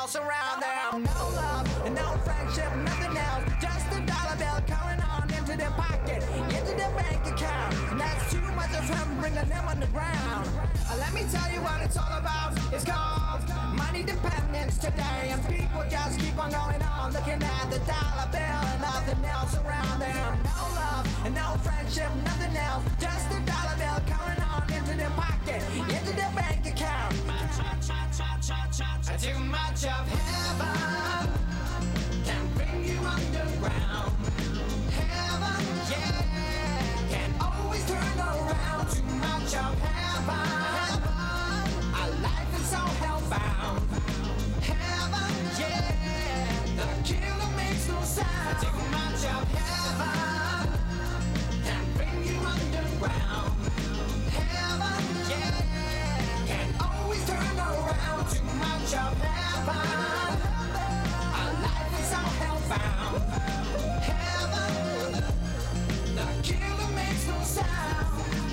else around them. No love and no friendship, nothing else. Just a dollar bill coming on into their pocket, into their bank account. And that's too much of him bringing them on the ground. Let me tell you what it's all about. It's called money dependence today. And people just keep on going on, looking at the dollar bill and nothing else around them. No love and no friendship, nothing else. Just a dollar bill coming on into their pocket, into their bank account. Too much of heaven can bring you underground. Heaven, yeah, can always turn around. Too much of heaven, our life is so hellbound. Heaven, yeah, the killer makes no sound. Too much of heaven can bring you underground. Heaven, yeah, can always turn around. Too much of heaven, our life is so hellbound. Heaven, the killer makes no sound.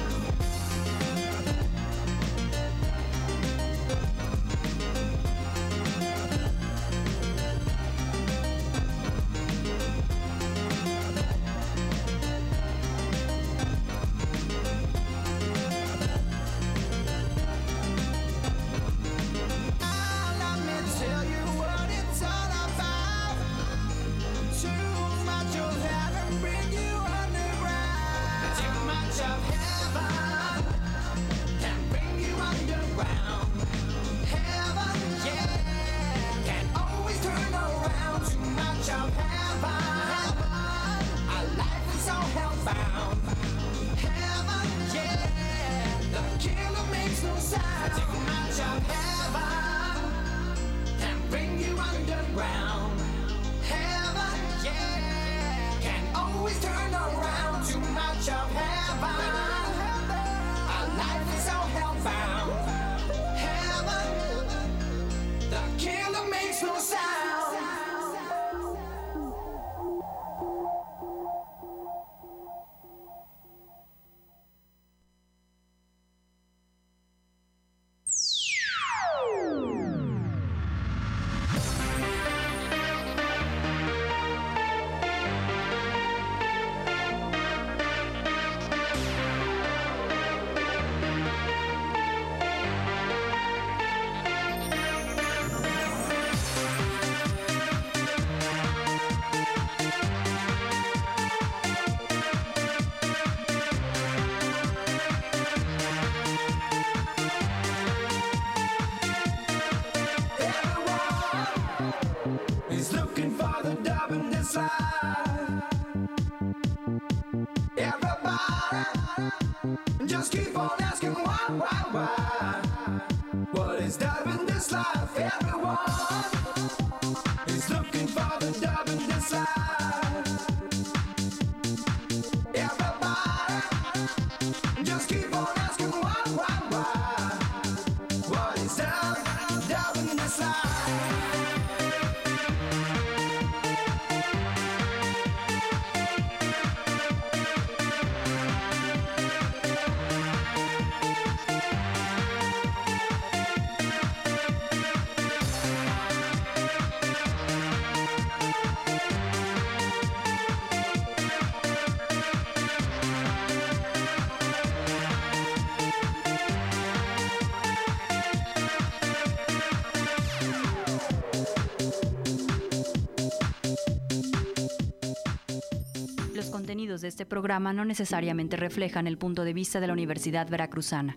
De este programa no necesariamente reflejan el punto de vista de la Universidad Veracruzana.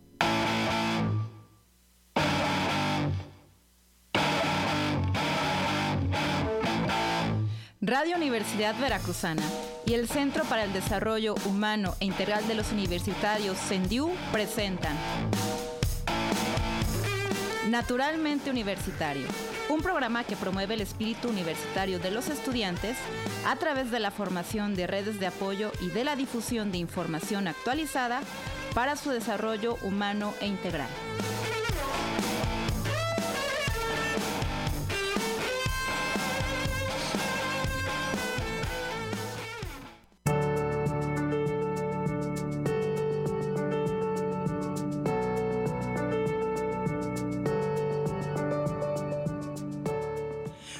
Radio Universidad Veracruzana y el Centro para el Desarrollo Humano e Integral de los Universitarios, CENDIU, presentan Naturalmente Universitario, un programa que promueve el espíritu universitario de los estudiantes a través de la formación de redes de apoyo y de la difusión de información actualizada para su desarrollo humano e integral.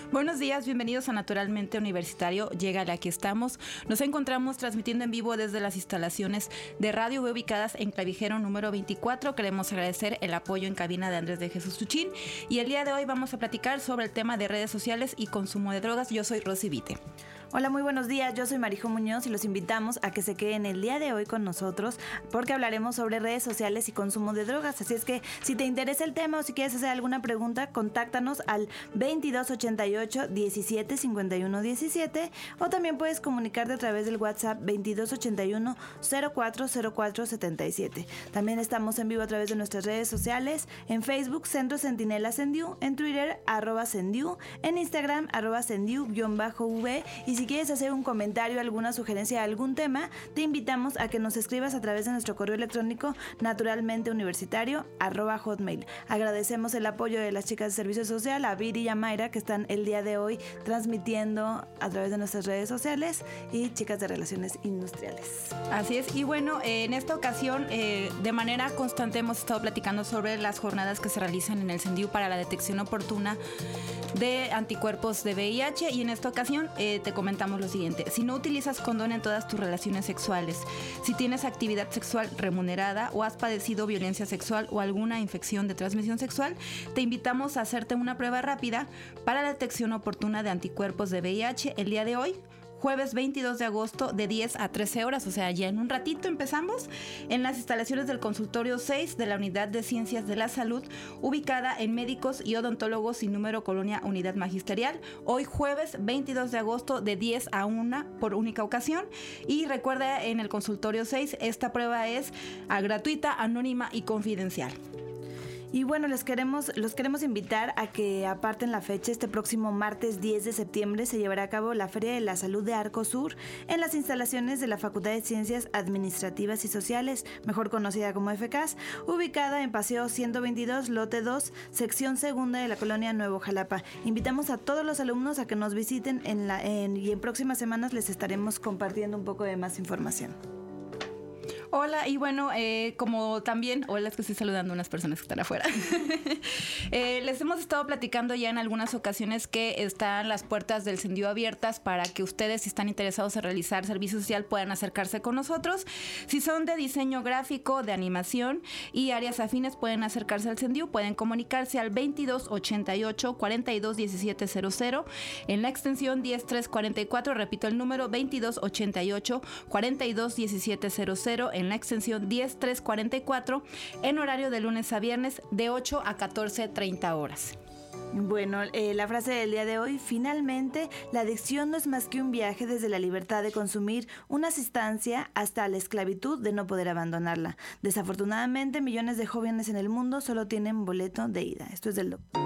Buenos días, bienvenidos a Naturalmente Universitario. Llégale, aquí estamos. Nos encontramos transmitiendo en vivo desde las instalaciones de Radio B ubicadas en Clavijero número 24. Queremos agradecer el apoyo en cabina de Andrés de Jesús Tuchín. Y el día de hoy vamos a platicar sobre el tema de redes sociales y consumo de drogas. Yo soy Rosy Vite. Hola, muy buenos días. Yo soy Marijo Muñoz y los invitamos a que se queden el día de hoy con nosotros porque hablaremos sobre redes sociales y consumo de drogas. Así es que si te interesa el tema o si quieres hacer alguna pregunta, contáctanos al 2288 17 51 17 o también puedes comunicarte a través del WhatsApp 2281 0404 77. También estamos en vivo a través de nuestras redes sociales, en Facebook Centro Centinela Sendiu, en Twitter @Sendiu, en Instagram @Sendiu_V y si quieres hacer un comentario, alguna sugerencia, algún tema, te invitamos a que nos escribas a través de nuestro correo electrónico naturalmenteuniversitario@hotmail. Agradecemos el apoyo de las chicas de Servicio Social, a Viri y a Mayra, que están el día de hoy transmitiendo a través de nuestras redes sociales, y chicas de Relaciones Industriales. Así es, y bueno, en esta ocasión de manera constante hemos estado platicando sobre las jornadas que se realizan en el Sendiu para la detección oportuna de anticuerpos de VIH, y en esta ocasión te comentamos lo siguiente: si no utilizas condón en todas tus relaciones sexuales, si tienes actividad sexual remunerada o has padecido violencia sexual o alguna infección de transmisión sexual, te invitamos a hacerte una prueba rápida para la detección oportuna de anticuerpos de VIH el día de hoy, jueves 22 de agosto de 10 a 13 horas, o sea, ya en un ratito empezamos, en las instalaciones del consultorio 6 de la Unidad de Ciencias de la Salud, ubicada en Médicos y Odontólogos sin número, Colonia Unidad Magisterial, hoy jueves 22 de agosto de 10 a 1 por única ocasión. Y recuerda, en el consultorio 6 esta prueba es gratuita, anónima y confidencial. Y bueno, los queremos invitar a que aparten la fecha. Este próximo martes 10 de septiembre se llevará a cabo la Feria de la Salud de Arco Sur en las instalaciones de la Facultad de Ciencias Administrativas y Sociales, mejor conocida como FCAS, ubicada en Paseo 122, Lote 2, sección segunda de la colonia Nuevo Jalapa. Invitamos a todos los alumnos a que nos visiten y en próximas semanas les estaremos compartiendo un poco de más información. Hola, y bueno, como también, hola, es que estoy saludando a unas personas que están afuera. Les hemos estado platicando ya en algunas ocasiones que están las puertas del Sendiu abiertas para que ustedes, si están interesados en realizar servicio social, puedan acercarse con nosotros. Si son de diseño gráfico, de animación y áreas afines, pueden acercarse al Sendiu, pueden comunicarse al 2288 42 17 00 en la extensión 10344, repito el número 2288 42 17 00 en la extensión 10344, en horario de lunes a viernes de 8 a 14:30 horas. Bueno, la frase del día de hoy: finalmente, la adicción no es más que un viaje desde la libertad de consumir una sustancia hasta la esclavitud de no poder abandonarla. Desafortunadamente, millones de jóvenes en el mundo solo tienen boleto de ida. Esto es del doctor.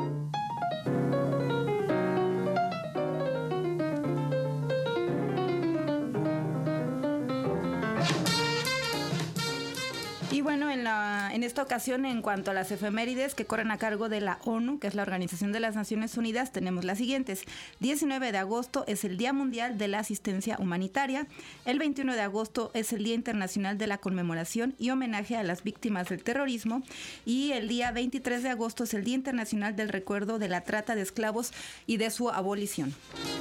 Y bueno, en esta ocasión, en cuanto a las efemérides que corren a cargo de la ONU, que es la Organización de las Naciones Unidas, tenemos las siguientes. 19 de agosto es el Día Mundial de la Asistencia Humanitaria. El 21 de agosto es el Día Internacional de la Conmemoración y Homenaje a las Víctimas del Terrorismo. Y el día 23 de agosto es el Día Internacional del Recuerdo de la Trata de Esclavos y de su abolición.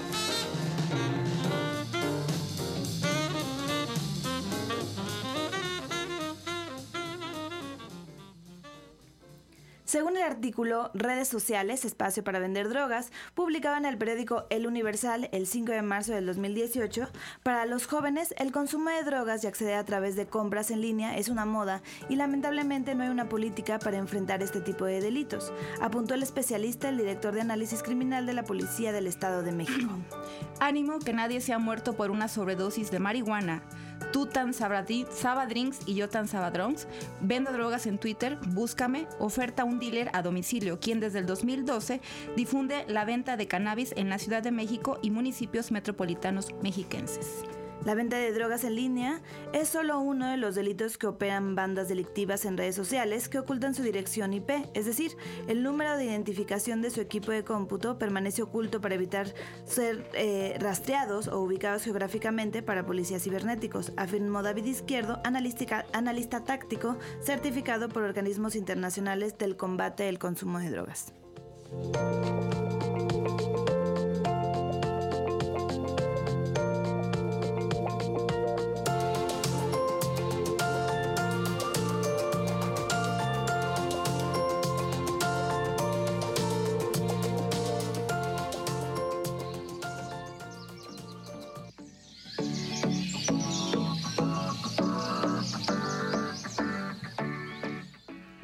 Según el artículo Redes sociales, espacio para vender drogas, publicado en el periódico El Universal el 5 de marzo del 2018, para los jóvenes el consumo de drogas y acceder a través de compras en línea es una moda y lamentablemente no hay una política para enfrentar este tipo de delitos, apuntó el especialista, el director de análisis criminal de la Policía del Estado de México. Ánimo, que nadie se ha muerto por una sobredosis de marihuana. Tú tan Sabadrinks y yo tan Sabadronks. Vendo drogas en Twitter, búscame. Oferta un dealer a domicilio, quien desde el 2012 difunde la venta de cannabis en la Ciudad de México y municipios metropolitanos mexiquenses. La venta de drogas en línea es solo uno de los delitos que operan bandas delictivas en redes sociales que ocultan su dirección IP, es decir, el número de identificación de su equipo de cómputo permanece oculto para evitar ser rastreados o ubicados geográficamente para policías cibernéticos, afirmó David Izquierdo, analista táctico certificado por organismos internacionales del combate al consumo de drogas.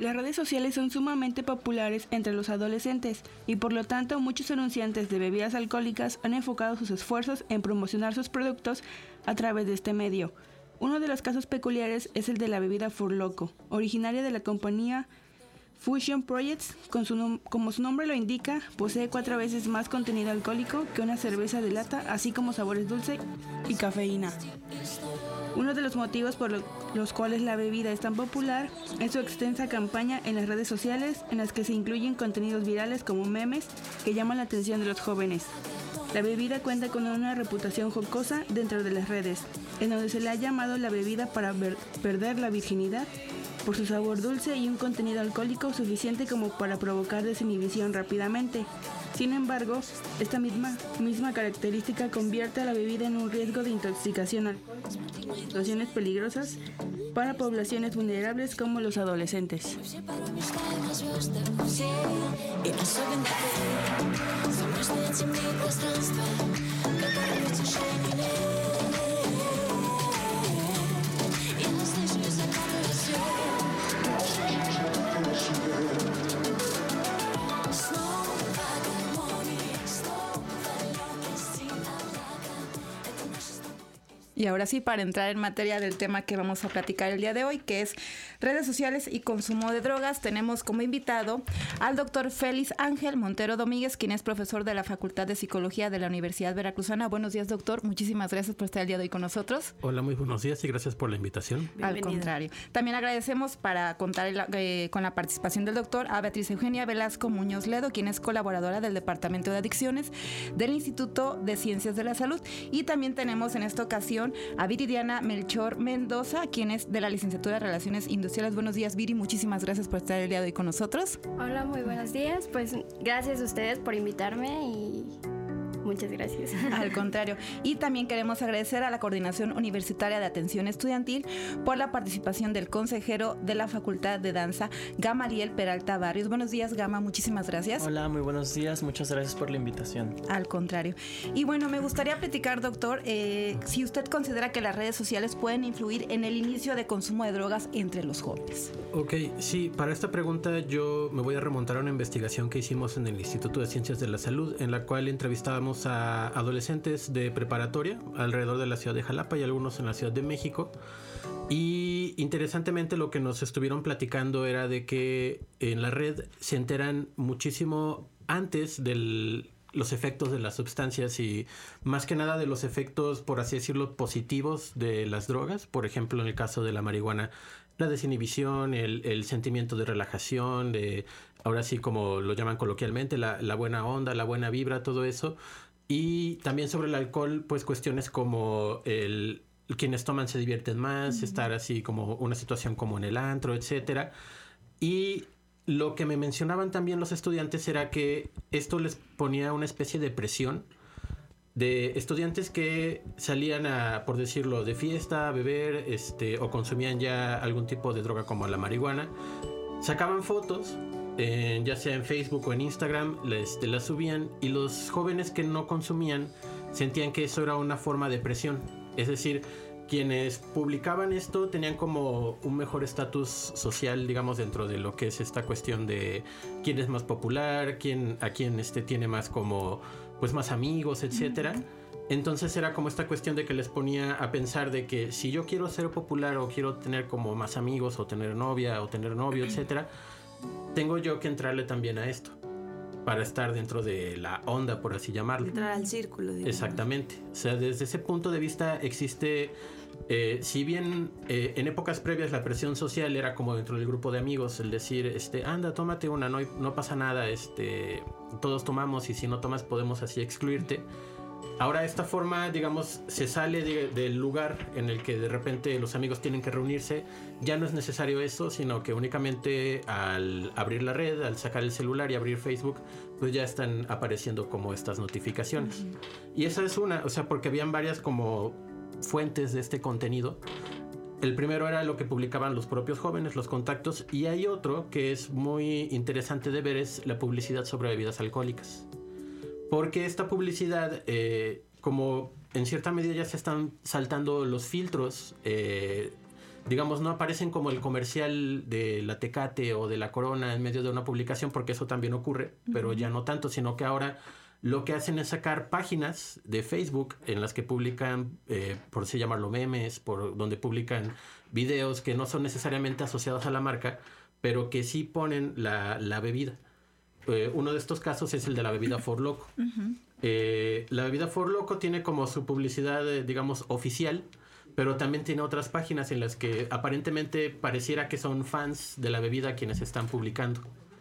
Las redes sociales son sumamente populares entre los adolescentes y por lo tanto muchos anunciantes de bebidas alcohólicas han enfocado sus esfuerzos en promocionar sus productos a través de este medio. Uno de los casos peculiares es el de la bebida Furloco, originaria de la compañía Fusion Projects, como su nombre lo indica, posee 4 veces más contenido alcohólico que una cerveza de lata, así como sabores dulce y cafeína. Uno de los motivos por los cuales la bebida es tan popular es su extensa campaña en las redes sociales, en las que se incluyen contenidos virales como memes que llaman la atención de los jóvenes. La bebida cuenta con una reputación jocosa dentro de las redes, en donde se le ha llamado la bebida para perder la virginidad, por su sabor dulce y un contenido alcohólico suficiente como para provocar desinhibición rápidamente. Sin embargo, esta misma característica convierte a la bebida en un riesgo de intoxicación alcohólica y situaciones peligrosas para poblaciones vulnerables como los adolescentes. Y ahora sí, para entrar en materia del tema que vamos a platicar el día de hoy, que es redes sociales y consumo de drogas, tenemos como invitado al doctor Félix Ángel Montero Domínguez, quien es profesor de la Facultad de Psicología de la Universidad Veracruzana. Buenos días, doctor. Muchísimas gracias por estar el día de hoy con nosotros. Hola, muy buenos días y gracias por la invitación. Bienvenido. Al contrario. También agradecemos para contar con la participación del doctor a Beatriz Eugenia Velasco Muñoz Ledo, quien es colaboradora del Departamento de Adicciones del Instituto de Ciencias de la Salud. Y también tenemos en esta ocasión a Viridiana Melchor Mendoza, quien es de la Licenciatura de Relaciones Industriales. Buenos días, Viri. Muchísimas gracias por estar el día de hoy con nosotros. Hola, muy buenos días. Pues gracias a ustedes por invitarme y muchas gracias. Al contrario. Y también queremos agradecer a la Coordinación Universitaria de Atención Estudiantil por la participación del consejero de la Facultad de Danza, Gamaliel Peralta Barrios. Buenos días, Gama. Muchísimas gracias. Hola, muy buenos días. Muchas gracias por la invitación. Al contrario. Y bueno, me gustaría platicar, doctor, si usted considera que las redes sociales pueden influir en el inicio de consumo de drogas entre los jóvenes. Ok, sí, para esta pregunta yo me voy a remontar a una investigación que hicimos en el Instituto de Ciencias de la Salud, en la cual entrevistábamos a adolescentes de preparatoria alrededor de la ciudad de Jalapa y algunos en la Ciudad de México. Y interesantemente lo que nos estuvieron platicando era de que en la red se enteran muchísimo antes de los efectos de las sustancias y más que nada de los efectos, por así decirlo, positivos de las drogas. Por ejemplo, en el caso de la marihuana, la desinhibición, el sentimiento de relajación, de ahora sí como lo llaman coloquialmente, la buena onda, la buena vibra, todo eso. Y también sobre el alcohol, pues cuestiones como quienes toman se divierten más, estar así como una situación como en el antro, etcétera. Y lo que me mencionaban también los estudiantes era que esto les ponía una especie de presión de estudiantes que salían por decirlo, de fiesta, a beber, o consumían ya algún tipo de droga como la marihuana, sacaban fotos, ya sea en Facebook o en Instagram, las subían, y los jóvenes que no consumían sentían que eso era una forma de presión. Es decir, quienes publicaban esto tenían como un mejor estatus social, digamos, dentro de lo que es esta cuestión de quién es más popular, a quién tiene más como, pues más amigos, etcétera. Entonces era como esta cuestión de que les ponía a pensar de que si yo quiero ser popular o quiero tener como más amigos o tener novia o tener novio, etcétera, tengo yo que entrarle también a esto para estar dentro de la onda, por así llamarlo. Entrar al círculo, digamos. Exactamente. O sea, desde ese punto de vista existe, si bien en épocas previas la presión social era como dentro del grupo de amigos, el decir, anda, tómate una, no pasa nada, todos tomamos y si no tomas podemos así excluirte. Ahora esta forma, digamos, se sale del lugar en el que de repente los amigos tienen que reunirse. Ya no es necesario eso, sino que únicamente al abrir la red, al sacar el celular y abrir Facebook, pues ya están apareciendo como estas notificaciones. Y esa es una, o sea, porque habían varias como fuentes de este contenido. El primero era lo que publicaban los propios jóvenes, los contactos, y hay otro que es muy interesante de ver, es la publicidad sobre bebidas alcohólicas. Porque esta publicidad, como en cierta medida ya se están saltando los filtros digamos, no aparecen como el comercial de la Tecate o de la Corona en medio de una publicación, porque eso también ocurre, pero ya no tanto, sino que ahora lo que hacen es sacar páginas de Facebook en las que publican, por así llamarlo, memes, por donde publican videos que no son necesariamente asociados a la marca, pero que sí ponen la bebida. Uno de estos casos es el de la bebida Four Loko. La bebida Four Loko tiene como su publicidad, digamos, oficial, pero también tiene otras páginas en las que aparentemente pareciera que son fans de la bebida quienes están publicando.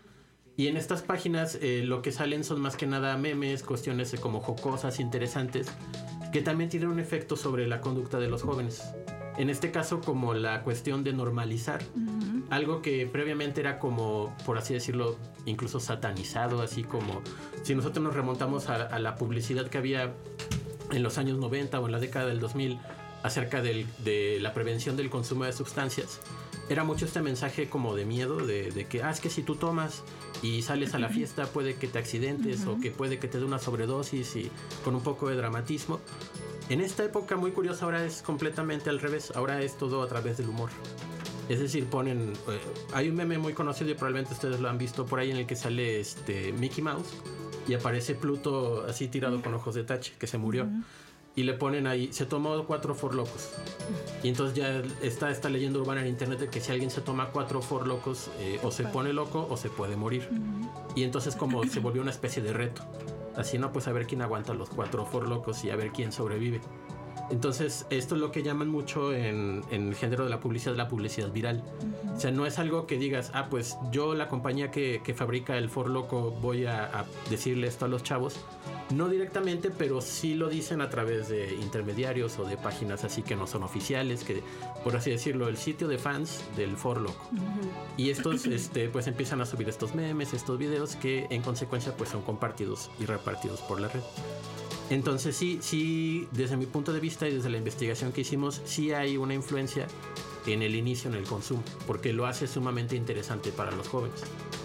Y en estas páginas lo que salen son más que nada memes, cuestiones como jocosas, interesantes, que también tienen un efecto sobre la conducta de los jóvenes. En este caso, como la cuestión de normalizar algo que previamente era como, por así decirlo, incluso satanizado, así como si nosotros nos remontamos a la publicidad que había en los años 90 o en la década del 2000 acerca de la prevención del consumo de sustancias. Era mucho este mensaje como de miedo, de que, es que si tú tomas y sales a la fiesta puede que te accidentes o que puede que te dé una sobredosis, y con un poco de dramatismo. En esta época muy curiosa ahora es completamente al revés, ahora es todo a través del humor. Es decir, ponen... hay un meme muy conocido y probablemente ustedes lo han visto por ahí en el que sale Mickey Mouse y aparece Pluto así tirado con ojos de tache, que se murió. Y le ponen ahí, se tomó 4 Four Lokos. Y entonces ya está esta leyenda urbana en internet de que si alguien se toma 4 Four Lokos, o se pone loco o se puede morir. Y entonces como se volvió una especie de reto. Así, no, pues a ver quién aguanta los 4 Four Lokos y a ver quién sobrevive. Entonces, esto es lo que llaman mucho en el género de la publicidad viral. O sea, no es algo que digas, pues yo, la compañía que fabrica el Four Loko, voy a decirle esto a los chavos. No directamente, pero sí lo dicen a través de intermediarios o de páginas así que no son oficiales, que, por así decirlo, el sitio de fans del Four Loko. Y estos pues empiezan a subir estos memes, estos videos que en consecuencia pues son compartidos y repartidos por la red. Entonces sí, desde mi punto de vista y desde la investigación que hicimos, sí hay una influencia en el inicio, en el consumo, porque lo hace sumamente interesante para los jóvenes.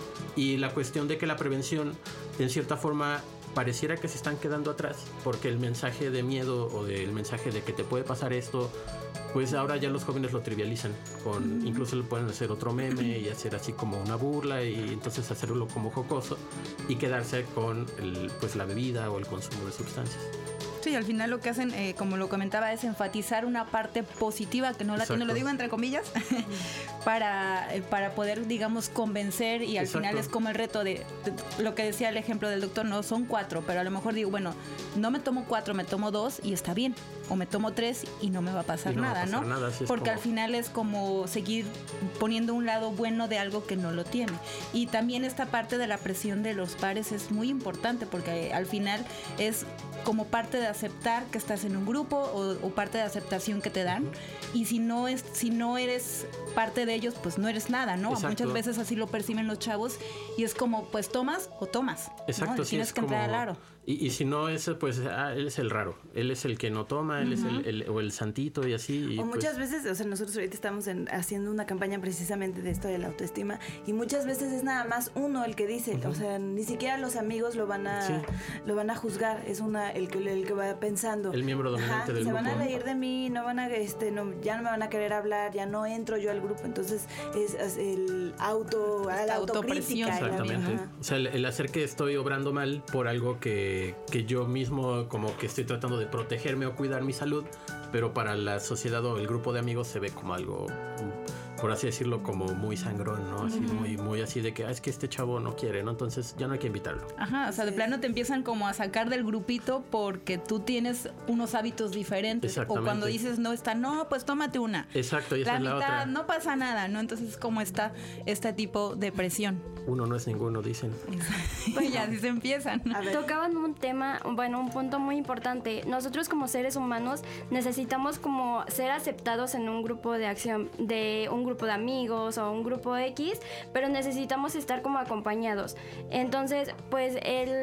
Y la cuestión de que la prevención, en cierta forma, pareciera que se están quedando atrás, porque el mensaje de miedo o el mensaje de que te puede pasar esto, pues ahora ya los jóvenes lo trivializan, incluso le pueden hacer otro meme y hacer así como una burla, y entonces hacerlo como jocoso y quedarse con pues la bebida o el consumo de sustancias. Sí, al final lo que hacen, como lo comentaba, es enfatizar una parte positiva que no la tiene, lo digo entre comillas, para poder, digamos, convencer, y al final es como el reto de lo que decía el ejemplo del doctor, no son 4, pero a lo mejor digo, bueno, no me tomo 4, me tomo 2 y está bien, o me tomo 3 y no me va a pasar nada, ¿no? Porque al final es como seguir poniendo un lado bueno de algo que no lo tiene. Y también esta parte de la presión de los pares es muy importante, porque al final es como parte de aceptar que estás en un grupo, o parte de aceptación que te dan, y si no eres parte de ellos, pues no eres nada, ¿no? Exacto. Muchas veces así lo perciben los chavos, y es como, pues tomas o tomas. Exacto, ¿no? Sí, tienes que entrar al aro. Y si no es, pues él es el raro, él es el que no toma, él es el santito y así. Y o muchas veces, o sea, nosotros ahorita estamos haciendo una campaña precisamente de esto de la autoestima, y muchas veces es nada más uno el que dice, o sea, ni siquiera los amigos lo van a juzgar, es el que va pensando. El miembro dominante del grupo. Se van a reír de mí, no van a, ya no me van a querer hablar, ya no entro yo al grupo, entonces es la autocrítica. Exactamente. O sea, el hacer que estoy obrando mal por algo que yo mismo como que estoy tratando de protegerme o cuidar mi salud, pero para la sociedad o el grupo de amigos se ve como algo, por así decirlo, como muy sangrón, ¿no? Así muy así de que, es que este chavo no quiere, ¿no? Entonces ya no hay que invitarlo. Ajá, o sea, de plano te empiezan como a sacar del grupito porque tú tienes unos hábitos diferentes. O cuando dices no está, no, pues tómate una. Exacto, y esa es la mitad, otra. no pasa nada, ¿no? Entonces como está este tipo de presión. Uno no es ninguno, dicen. Pues ya así se empiezan. Tocaban un tema, un punto muy importante. Nosotros como seres humanos necesitamos como ser aceptados en un grupo de acción, de un grupo de amigos o un grupo X, pero necesitamos estar como acompañados. Entonces, pues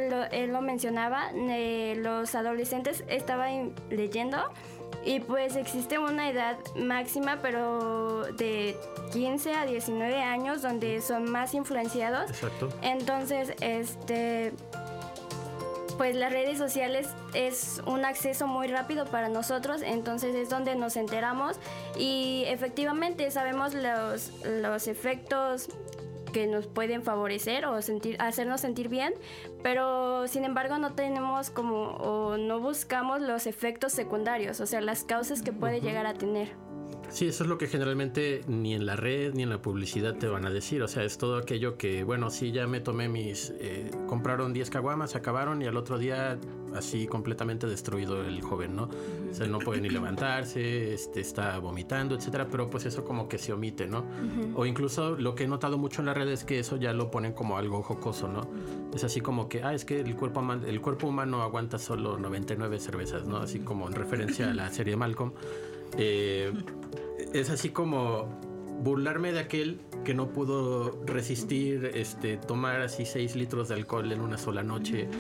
él lo mencionaba, los adolescentes estaban leyendo, y pues existe una edad máxima, pero de 15 a 19 años, donde son más influenciados. Exacto. Entonces, pues las redes sociales es un acceso muy rápido para nosotros, entonces es donde nos enteramos y efectivamente sabemos los efectos que nos pueden favorecer o hacernos sentir bien, pero sin embargo no tenemos o no buscamos los efectos secundarios, o sea, las causas que puede llegar a tener. Sí, eso es lo que generalmente ni en la red ni en la publicidad te van a decir. O sea, es todo aquello que, bueno, sí, ya me tomé compraron 10 caguamas, se acabaron y al otro día así completamente destruido el joven, ¿no? O sea, no puede ni levantarse, está vomitando, etcétera, pero pues eso como que se omite, ¿no? O incluso lo que he notado mucho en la red es que eso ya lo ponen como algo jocoso, ¿no? Es así como que, es que el cuerpo humano aguanta solo 99 cervezas, ¿no? Así como en referencia a la serie Malcolm. Es así como burlarme de aquel que no pudo resistir tomar así 6 litros de alcohol en una sola noche,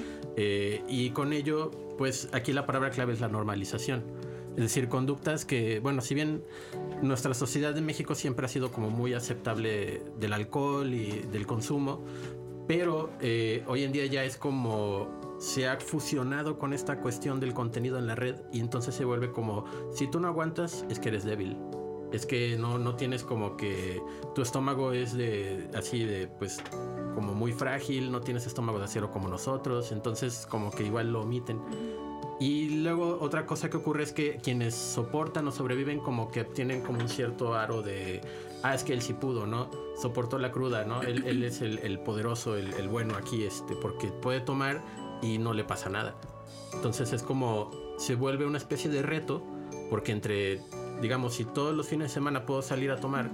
y con ello pues aquí la palabra clave es la normalización, es decir, conductas que, bueno, si bien nuestra sociedad en México siempre ha sido como muy aceptable del alcohol y del consumo, pero hoy en día ya es como se ha fusionado con esta cuestión del contenido en la red y entonces se vuelve como, si tú no aguantas es que eres débil, es que no tienes como que tu estómago es pues como muy frágil, no tienes estómago de acero como nosotros, entonces como que igual lo omiten. Y luego otra cosa que ocurre es que quienes soportan o sobreviven como que tienen como un cierto aro de es que él sí pudo, ¿no? Soportó la cruda, ¿no? Él es el poderoso, el bueno aquí, porque puede tomar y no le pasa nada. Entonces es como se vuelve una especie de reto, porque digamos, si todos los fines de semana puedo salir a tomar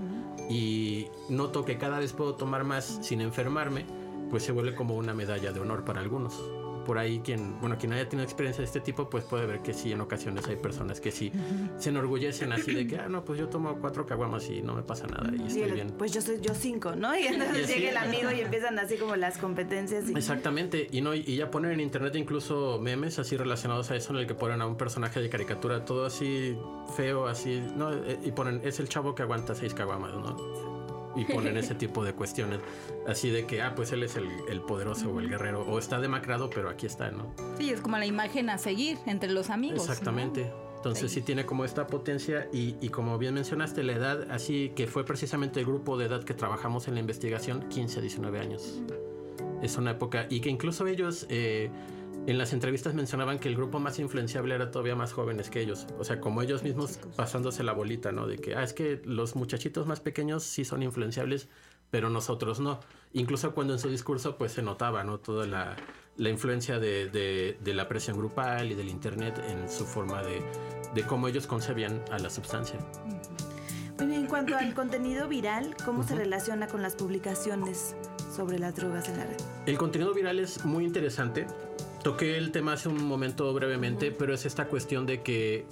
y noto que cada vez puedo tomar más sin enfermarme, pues se vuelve como una medalla de honor para algunos. Por ahí quien haya tenido experiencia de este tipo, pues puede ver que sí, en ocasiones hay personas que sí se enorgullecen así de que, pues yo tomo 4 caguamas y no me pasa nada y estoy bien. Pues yo 5, ¿no? Y entonces llega el amigo y empiezan así como las competencias. Exactamente, y ya ponen en internet incluso memes así relacionados a eso, en el que ponen a un personaje de caricatura todo así feo, así, ¿no? Y ponen, es el chavo que aguanta 6 caguamas, ¿no? Y ponen ese tipo de cuestiones así de que pues él es el poderoso o el guerrero, o está demacrado pero aquí está, ¿no? Sí, es como la imagen a seguir entre los amigos. Exactamente, ¿no? Entonces sí tiene como esta potencia y como bien mencionaste, la edad, así que fue precisamente el grupo de edad que trabajamos en la investigación, 15 a 19 años. Es una época, y que incluso ellos en las entrevistas mencionaban que el grupo más influenciable era todavía más jóvenes que ellos. O sea, como ellos mismos pasándose la bolita, ¿no? De que, es que los muchachitos más pequeños sí son influenciables, pero nosotros no. Incluso cuando en su discurso, pues se notaba, ¿no? Toda la influencia de la presión grupal y del internet en su forma de cómo ellos concebían a la sustancia. Bueno, en cuanto al contenido viral, ¿cómo se relaciona con las publicaciones sobre las drogas en la red? El contenido viral es muy interesante. Toqué el tema hace un momento brevemente, pero es esta cuestión de que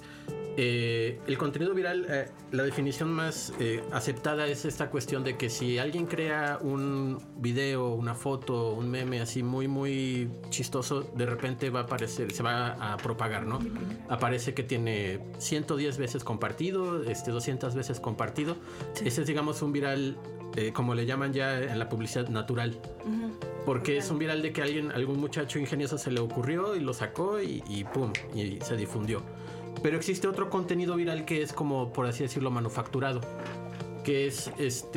el contenido viral, la definición más aceptada es esta cuestión de que si alguien crea un video, una foto, un meme así muy muy chistoso, de repente va a aparecer, se va a propagar, ¿no? Aparece que tiene 110 veces compartido, 200 veces compartido. Sí. Ese es, digamos, un viral, como le llaman ya en la publicidad, natural. Porque es un viral de que algún muchacho ingenioso se le ocurrió y lo sacó y ¡pum! Y se difundió. Pero existe otro contenido viral que es como, por así decirlo, manufacturado, que es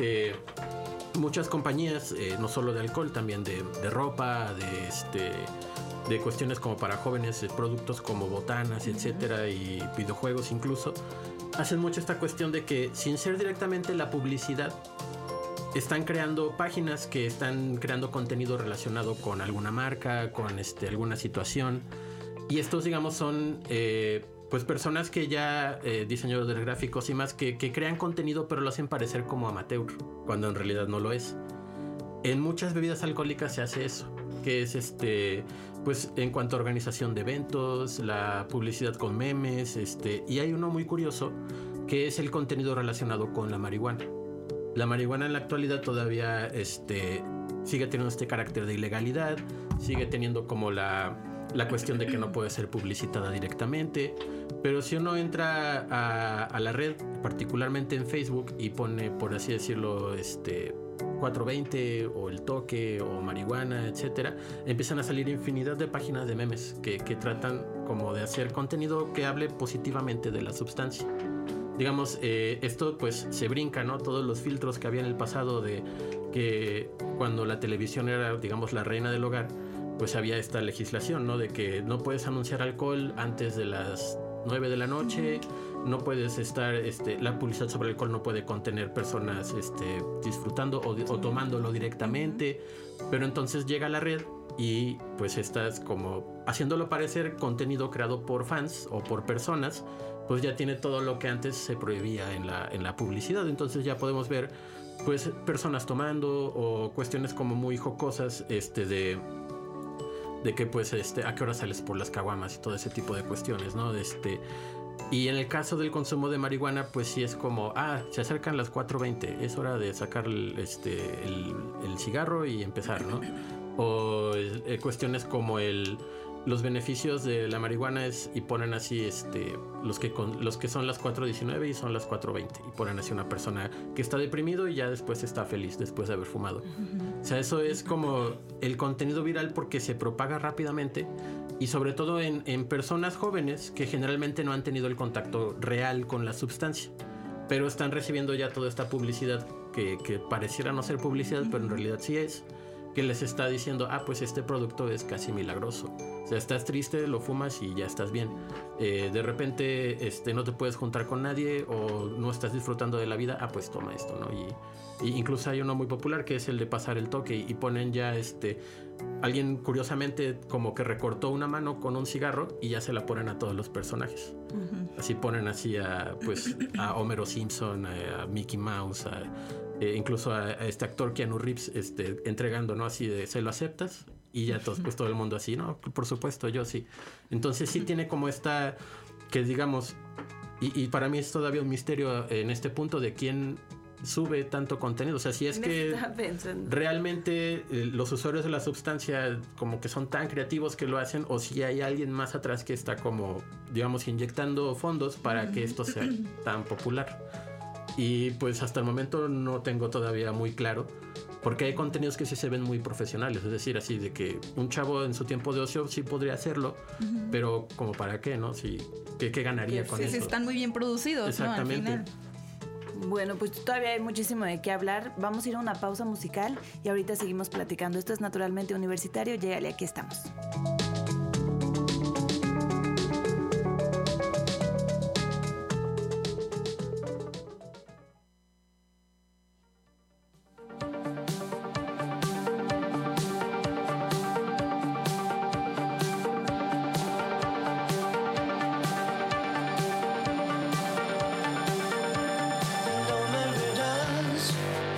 muchas compañías, no solo de alcohol, también de ropa, de cuestiones como para jóvenes, productos como botanas, etcétera, y videojuegos incluso, hacen mucho esta cuestión de que sin ser directamente la publicidad, están creando páginas que están creando contenido relacionado con alguna marca, con alguna situación. Y estos, digamos, son pues personas que ya, diseñadores gráficos y más, que crean contenido pero lo hacen parecer como amateur, cuando en realidad no lo es. En muchas bebidas alcohólicas se hace eso, que es pues en cuanto a organización de eventos, la publicidad con memes, y hay uno muy curioso que es el contenido relacionado con la marihuana. La marihuana en la actualidad todavía sigue teniendo este carácter de ilegalidad, sigue teniendo como la cuestión de que no puede ser publicitada directamente, pero si uno entra a la red, particularmente en Facebook, y pone, por así decirlo, 420 o el toque o marihuana, etcétera, empiezan a salir infinidad de páginas de memes que tratan como de hacer contenido que hable positivamente de la sustancia. Digamos, esto pues se brinca, ¿no? Todos los filtros que había en el pasado de que cuando la televisión era, digamos, la reina del hogar, pues había esta legislación, ¿no? De que no puedes anunciar alcohol antes de las 9 de la noche, no puedes estar, la publicidad sobre el alcohol no puede contener personas disfrutando o tomándolo directamente, pero entonces llega la red y pues estás como haciéndolo parecer contenido creado por fans o por personas, pues ya tiene todo lo que antes se prohibía en la publicidad. Entonces ya podemos ver pues personas tomando o cuestiones como muy jocosas de que pues a qué hora sales por las caguamas y todo ese tipo de cuestiones, ¿no? Y en el caso del consumo de marihuana, pues sí es como, se acercan las 4:20, es hora de sacar el cigarro y empezar, ¿no? O cuestiones como los beneficios de la marihuana y ponen así los que son las 4:19 y son las 4:20 y ponen así una persona que está deprimido y ya después está feliz después de haber fumado. O sea, eso es como el contenido viral porque se propaga rápidamente y sobre todo en personas jóvenes que generalmente no han tenido el contacto real con la sustancia, pero están recibiendo ya toda esta publicidad que pareciera no ser publicidad, pero en realidad sí es, que les está diciendo, pues este producto es casi milagroso. O sea, estás triste, lo fumas y ya estás bien. De repente no te puedes juntar con nadie o no estás disfrutando de la vida, pues toma esto, ¿no? Y incluso hay uno muy popular que es el de pasar el toque y ponen ya alguien curiosamente como que recortó una mano con un cigarro y ya se la ponen a todos los personajes. Así ponen así a Homero Simpson, a Mickey Mouse, incluso a este actor Keanu Reeves entregando, ¿no? Así de, ¿se lo aceptas? Y ya todos, pues todo el mundo así, no, por supuesto, yo sí. Entonces sí tiene como esta, que digamos, y para mí es todavía un misterio en este punto de quién sube tanto contenido. O sea, si es que realmente los usuarios de la sustancia como que son tan creativos que lo hacen, o si hay alguien más atrás que está como, digamos, inyectando fondos para que esto sea tan popular. Y pues hasta el momento no tengo todavía muy claro, porque hay contenidos que sí se ven muy profesionales, es decir, así de que un chavo en su tiempo de ocio sí podría hacerlo, pero como para qué, ¿no? Sí, ¿qué ganaría con eso? Sí, están muy bien producidos, exactamente, ¿no? Al final. Bueno, pues todavía hay muchísimo de qué hablar. Vamos a ir a una pausa musical y ahorita seguimos platicando. Esto es Naturalmente Universitario. Llégale, aquí estamos.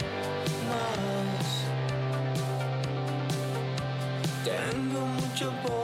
Tengo mucho por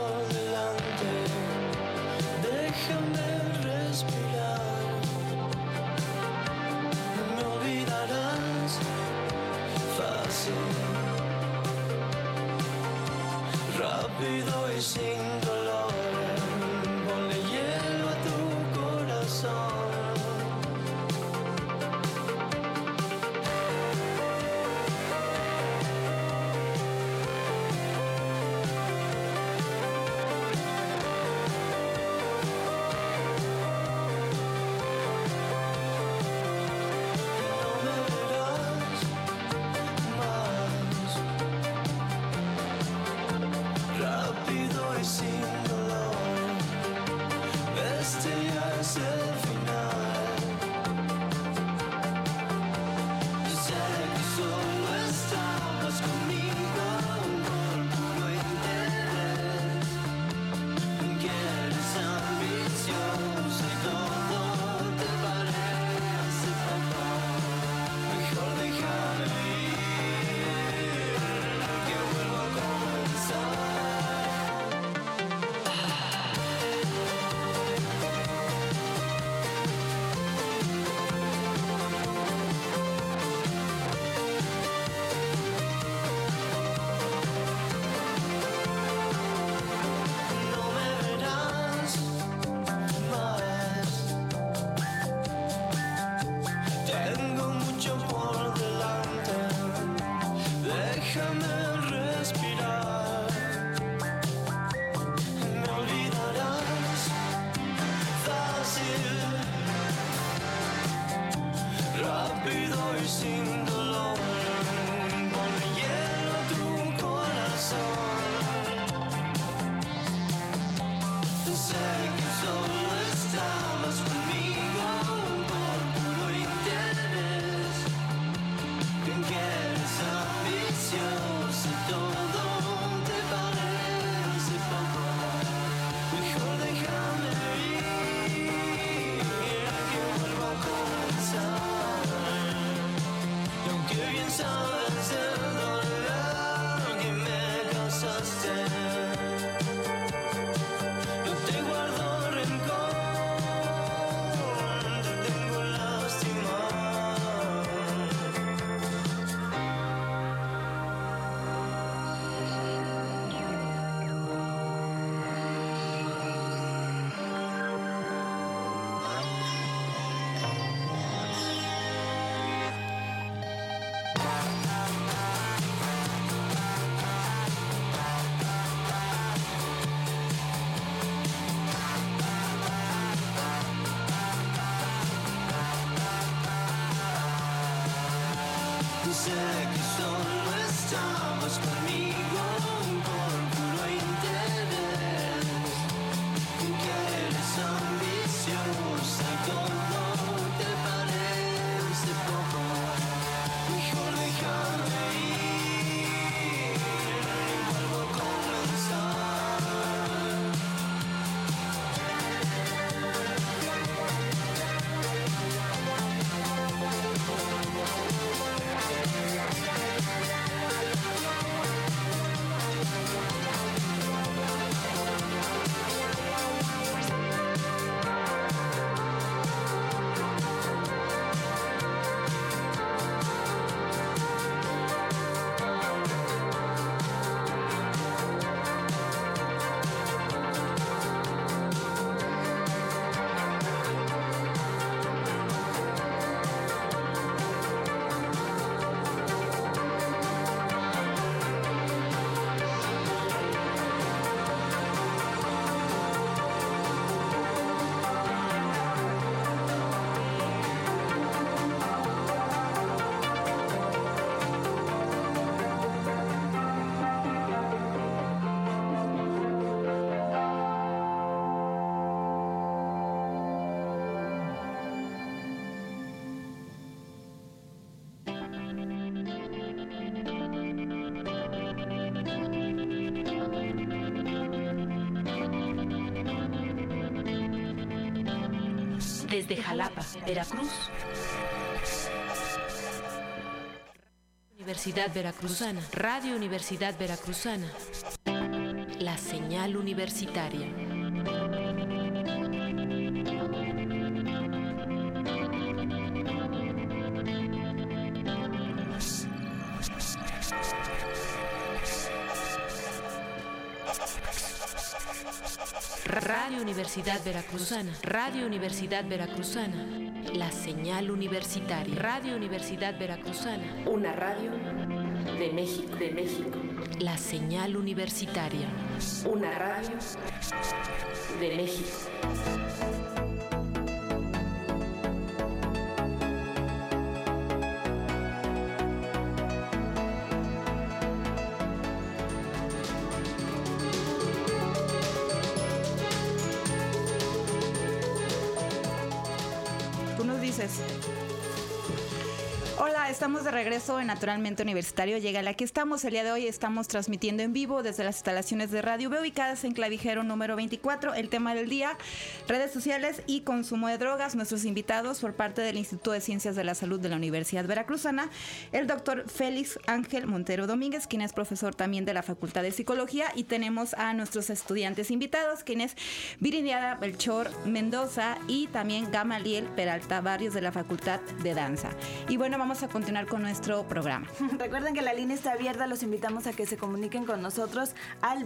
Desde Jalapa, Veracruz. Universidad Veracruzana. Radio Universidad Veracruzana. La señal universitaria. Radio Universidad Veracruzana. Radio Universidad Veracruzana. La señal universitaria. Radio Universidad Veracruzana. Una radio de México. De México. La señal universitaria. Una radio de México. Hola, estamos de regreso en Naturalmente Universitario. Llegale, aquí estamos. El día de hoy estamos transmitiendo en vivo desde las instalaciones de Radio B, ubicadas en Clavijero número 24. El tema del día, redes sociales y consumo de drogas. Nuestros invitados por parte del Instituto de Ciencias de la Salud de la Universidad Veracruzana, el doctor Félix Ángel Montero Domínguez, quien es profesor también de la Facultad de Psicología, y tenemos a nuestros estudiantes invitados, quienes Viridiana Belchor Mendoza y también Gamaliel Peralta Barrios de la Facultad de Danza. Y bueno, vamos a continuar con nuestro programa. Recuerden que la línea está abierta, los invitamos a que se comuniquen con nosotros al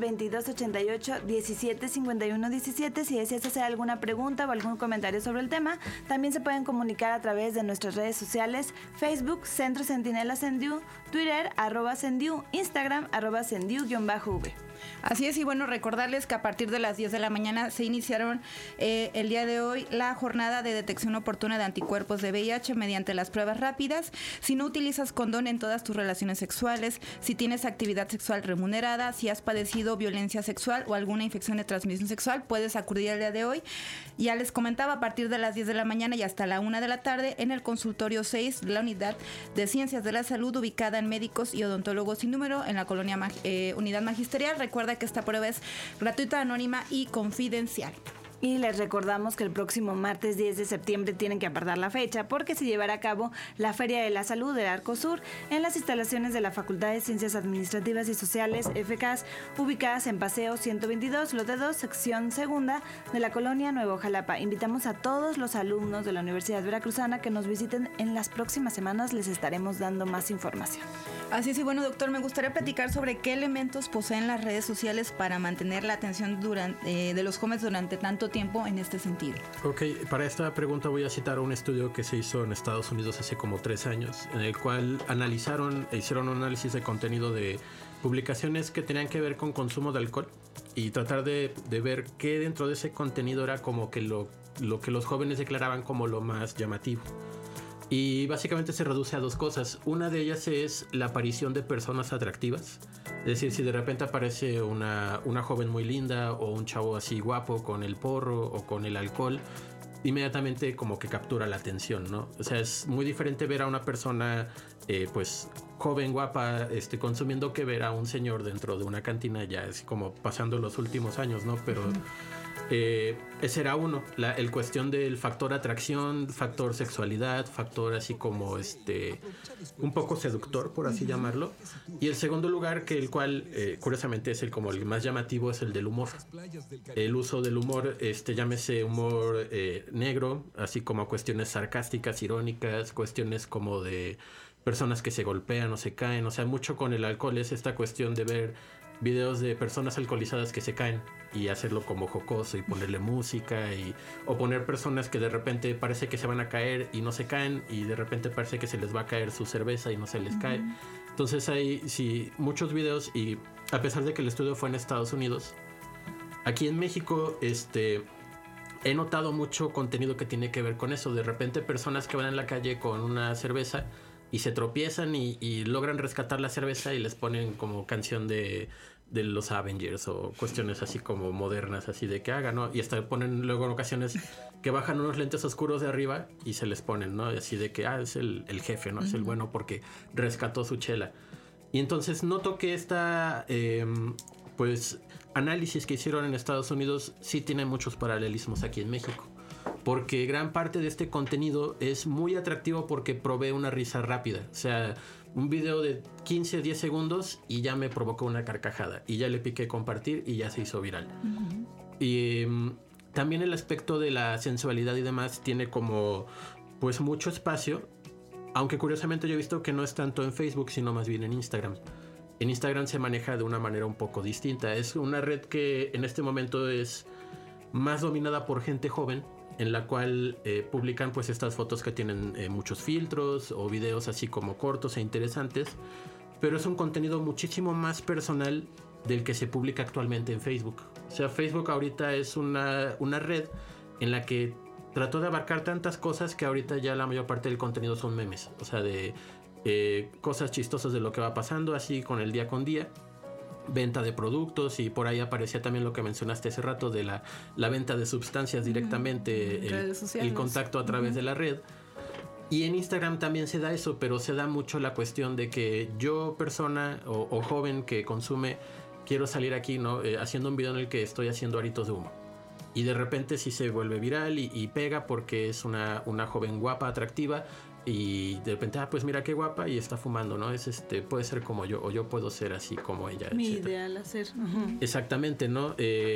2288-1751-17 si deseas hacer alguna pregunta o algún comentario sobre el tema. También se pueden comunicar a través de nuestras redes sociales: Facebook, Centro Centinela Sendiu, Twitter, @Sendiu, Instagram, @Sendiu_V. Así es, y bueno, recordarles que a partir de las 10 de la mañana se iniciaron el día de hoy la jornada de detección oportuna de anticuerpos de VIH mediante las pruebas rápidas. Si no utilizas condón en todas tus relaciones sexuales, si tienes actividad sexual remunerada, si has padecido violencia sexual o alguna infección de transmisión sexual, puedes acudir el día de hoy. Ya les comentaba, a partir de las 10 de la mañana y hasta la 1 de la tarde en el consultorio 6 de la Unidad de Ciencias de la Salud, ubicada en Médicos y Odontólogos Sin Número, en la colonia Unidad Magisterial. Recuerda que esta prueba es gratuita, anónima y confidencial. Y les recordamos que el próximo martes 10 de septiembre tienen que apartar la fecha porque se llevará a cabo la Feria de la Salud del Arcosur en las instalaciones de la Facultad de Ciencias Administrativas y Sociales, FCAS, ubicadas en Paseo 122, lote 2, sección segunda de la colonia Nuevo Jalapa. Invitamos a todos los alumnos de la Universidad Veracruzana que nos visiten. En las próximas semanas les estaremos dando más información. Así es, y bueno, doctor, me gustaría platicar sobre qué elementos poseen las redes sociales para mantener la atención de los jóvenes durante tanto tiempo en este sentido. Ok, para esta pregunta voy a citar un estudio que se hizo en Estados Unidos hace como 3 años, en el cual hicieron un análisis de contenido de publicaciones que tenían que ver con consumo de alcohol y tratar de ver qué dentro de ese contenido era como que lo que los jóvenes declaraban como lo más llamativo. Y básicamente se reduce a 2 cosas. Una de ellas es la aparición de personas atractivas. Es decir, si de repente aparece una joven muy linda o un chavo así guapo con el porro o con el alcohol, inmediatamente como que captura la atención, ¿no? O sea, es muy diferente ver a una persona pues joven, guapa, consumiendo, que ver a un señor dentro de una cantina ya así como pasando los últimos años, ¿no? Pero ese era uno, el cuestión del factor atracción, factor sexualidad, factor así como un poco seductor, por así llamarlo. Y el segundo lugar, que el cual curiosamente es como el más llamativo, es el del humor. El uso del humor, llámese humor negro, así como cuestiones sarcásticas, irónicas, cuestiones como de personas que se golpean o se caen. O sea, mucho con el alcohol es esta cuestión de ver videos de personas alcoholizadas que se caen y hacerlo como jocoso y ponerle música o poner personas que de repente parece que se van a caer y no se caen, y de repente parece que se les va a caer su cerveza y no se les cae. Entonces hay muchos videos, y a pesar de que el estudio fue en Estados Unidos, aquí en México he notado mucho contenido que tiene que ver con eso. De repente personas que van en la calle con una cerveza y se tropiezan y logran rescatar la cerveza y les ponen como canción de los Avengers o cuestiones así como modernas, así de que hagan, ¿no? Y hasta ponen luego en ocasiones que bajan unos lentes oscuros de arriba y se les ponen, ¿no? Así de que, es el jefe, ¿no? Es el bueno porque rescató su chela. Y entonces noto que análisis que hicieron en Estados Unidos sí tiene muchos paralelismos aquí en México. porque gran parte de este contenido es muy atractivo porque provee una risa rápida. O sea, un video de 15, 10 segundos y ya me provocó una carcajada y ya le piqué compartir y ya se hizo viral. Y también el aspecto de la sensualidad y demás tiene como pues mucho espacio, aunque curiosamente yo he visto que no es tanto en Facebook sino más bien en Instagram. En Instagram se maneja de una manera un poco distinta. Es una red que en este momento es más dominada por gente joven, en la cual publican pues estas fotos que tienen muchos filtros o videos así como cortos e interesantes, pero es un contenido muchísimo más personal del que se publica actualmente en Facebook. O sea, Facebook ahorita es una red en la que trató de abarcar tantas cosas que ahorita ya la mayor parte del contenido son memes, o sea, de cosas chistosas de lo que va pasando, así con el día con día, venta de productos, y por ahí aparecía también lo que mencionaste hace rato de la venta de sustancias directamente, el contacto a través de la red. Y en Instagram también se da eso, pero se da mucho la cuestión de que yo, persona o joven que consume, quiero salir aquí, ¿no? Haciendo un video en el que estoy haciendo aritos de humo. Y de repente sí se vuelve viral y pega porque es una joven guapa, atractiva, y de repente, pues mira qué guapa y está fumando, ¿no? Es puede ser como yo, o yo puedo ser así como ella. Mi etcétera. ideal hacer. Exactamente, ¿no?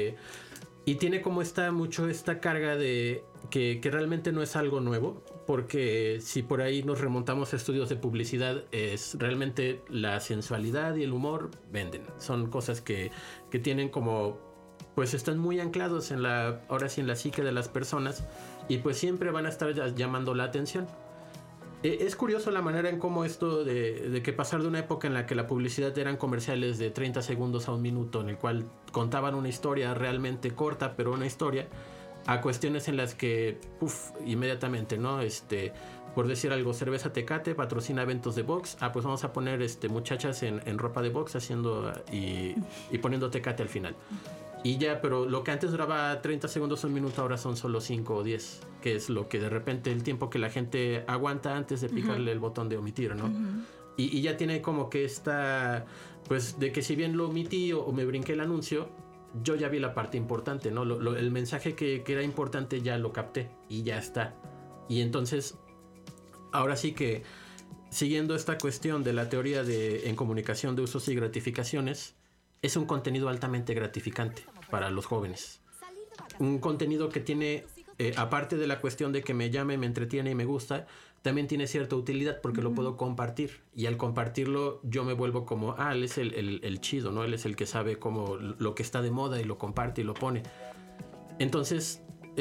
Y tiene como esta carga de que realmente no es algo nuevo, porque si por ahí nos remontamos a estudios de publicidad, es realmente la sensualidad y el humor venden. Son cosas que tienen como, pues están muy anclados ahora sí en la psique de las personas, y pues siempre van a estar llamando la atención. Es curioso la manera en cómo esto de que pasar de una época en la que la publicidad eran comerciales de 30 segundos a un minuto, en el cual contaban una historia realmente corta, pero una historia, a cuestiones en las que, inmediatamente, ¿no? Por decir algo, cerveza Tecate patrocina eventos de box. Pues vamos a poner muchachas en ropa de box haciendo y poniendo Tecate al final. Y ya, pero lo que antes duraba 30 segundos o un minuto, ahora son solo 5 o 10, que es lo que de repente el tiempo que la gente aguanta antes de picarle el botón de omitir, ¿no? Y ya tiene como que pues de que si bien lo omití o me brinqué el anuncio, yo ya vi la parte importante, ¿no? El mensaje que era importante ya lo capté y ya está. Y entonces, ahora sí que, siguiendo esta cuestión de la teoría en comunicación de usos y gratificaciones, es un contenido altamente gratificante para los jóvenes. Un contenido que tiene, aparte de la cuestión de que me llame, me entretiene y me gusta, también tiene cierta utilidad porque lo puedo compartir. Y al compartirlo yo me vuelvo como, él es el chido, ¿no? Él es el que sabe como lo que está de moda y lo comparte y lo pone. Entonces,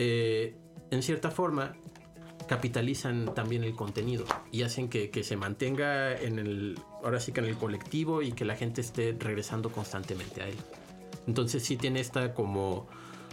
en cierta forma, capitalizan también el contenido y hacen que se mantenga ahora sí que en el colectivo, y que la gente esté regresando constantemente a él. Entonces sí tiene esta como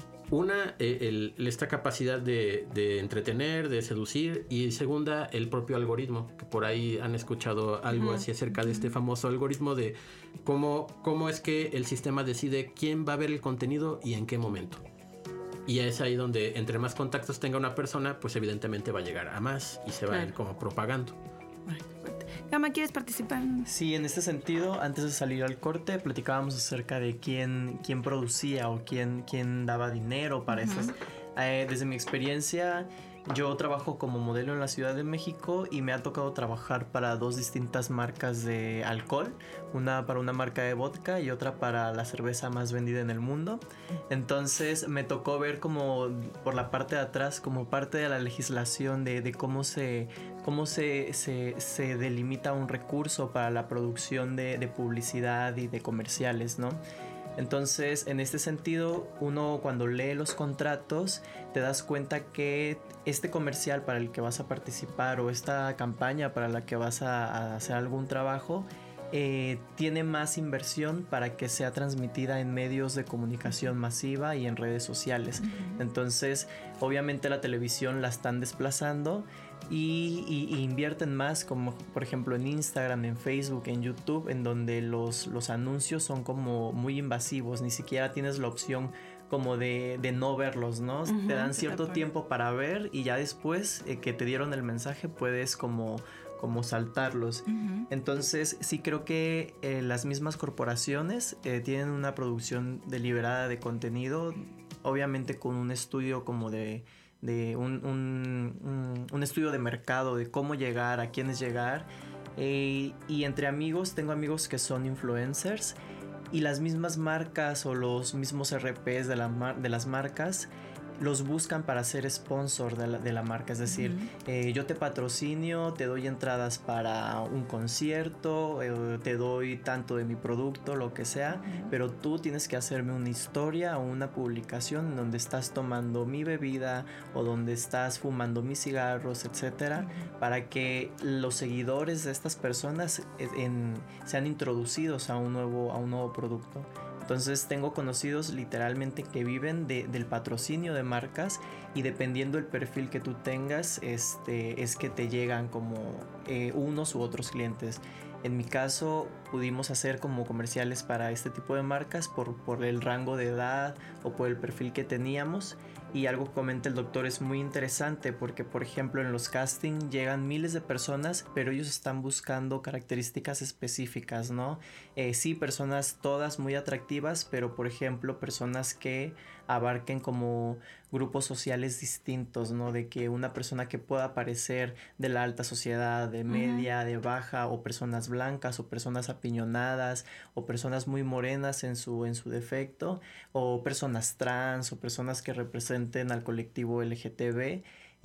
esta capacidad de entretener, de seducir, y segunda, el propio algoritmo, que por ahí han escuchado algo así acerca de este famoso algoritmo de cómo es que el sistema decide quién va a ver el contenido y en qué momento. Y es ahí donde entre más contactos tenga una persona, pues evidentemente va a llegar a más y se va a ir como propagando. Gama, ¿quieres participar? Sí, en este sentido, antes de salir al corte, platicábamos acerca de quién producía o quién daba dinero para estas. Desde mi experiencia, yo trabajo como modelo en la Ciudad de México y me ha tocado trabajar para 2 distintas marcas de alcohol, una para una marca de vodka y otra para la cerveza más vendida en el mundo. Entonces me tocó ver como por la parte de atrás, como parte de la legislación de cómo se delimita un recurso para la producción de publicidad y de comerciales, ¿no? Entonces, en este sentido, uno cuando lee los contratos te das cuenta que este comercial para el que vas a participar o esta campaña para la que vas a hacer algún trabajo tiene más inversión para que sea transmitida en medios de comunicación masiva y en redes sociales. Entonces, obviamente la televisión la están desplazando y invierten más, como por ejemplo en Instagram, en Facebook, en YouTube, en donde los anuncios son como muy invasivos, ni siquiera tienes la opción como de no verlos, ¿no? Te dan cierto tiempo para ver y ya después que te dieron el mensaje puedes como saltarlos. Entonces sí creo que las mismas corporaciones tienen una producción deliberada de contenido, obviamente con un estudio como de un estudio de mercado, de cómo llegar, a quiénes llegar. Y entre amigos, tengo amigos que son influencers y las mismas marcas o los mismos RPs de las marcas los buscan para ser sponsor de la marca. Es decir, yo te patrocinio, te doy entradas para un concierto, te doy tanto de mi producto, lo que sea, pero tú tienes que hacerme una historia o una publicación en donde estás tomando mi bebida o donde estás fumando mis cigarros, etcétera, para que los seguidores de estas personas sean introducidos a un nuevo producto. Entonces tengo conocidos literalmente que viven del patrocinio de marcas, y dependiendo del perfil que tú tengas, es que te llegan como unos u otros clientes. En mi caso pudimos hacer como comerciales para este tipo de marcas por el rango de edad o por el perfil que teníamos. Y algo que comenta el doctor es muy interesante porque, por ejemplo, en los castings llegan miles de personas, pero ellos están buscando características específicas, ¿no? Sí, personas todas muy atractivas, pero, por ejemplo, personas que abarquen como grupos sociales distintos, ¿no? De que una persona que pueda parecer de la alta sociedad, de media, de baja, o personas blancas, o personas apiñonadas, o personas muy morenas en su defecto, o personas trans, o personas que representen al colectivo LGTB.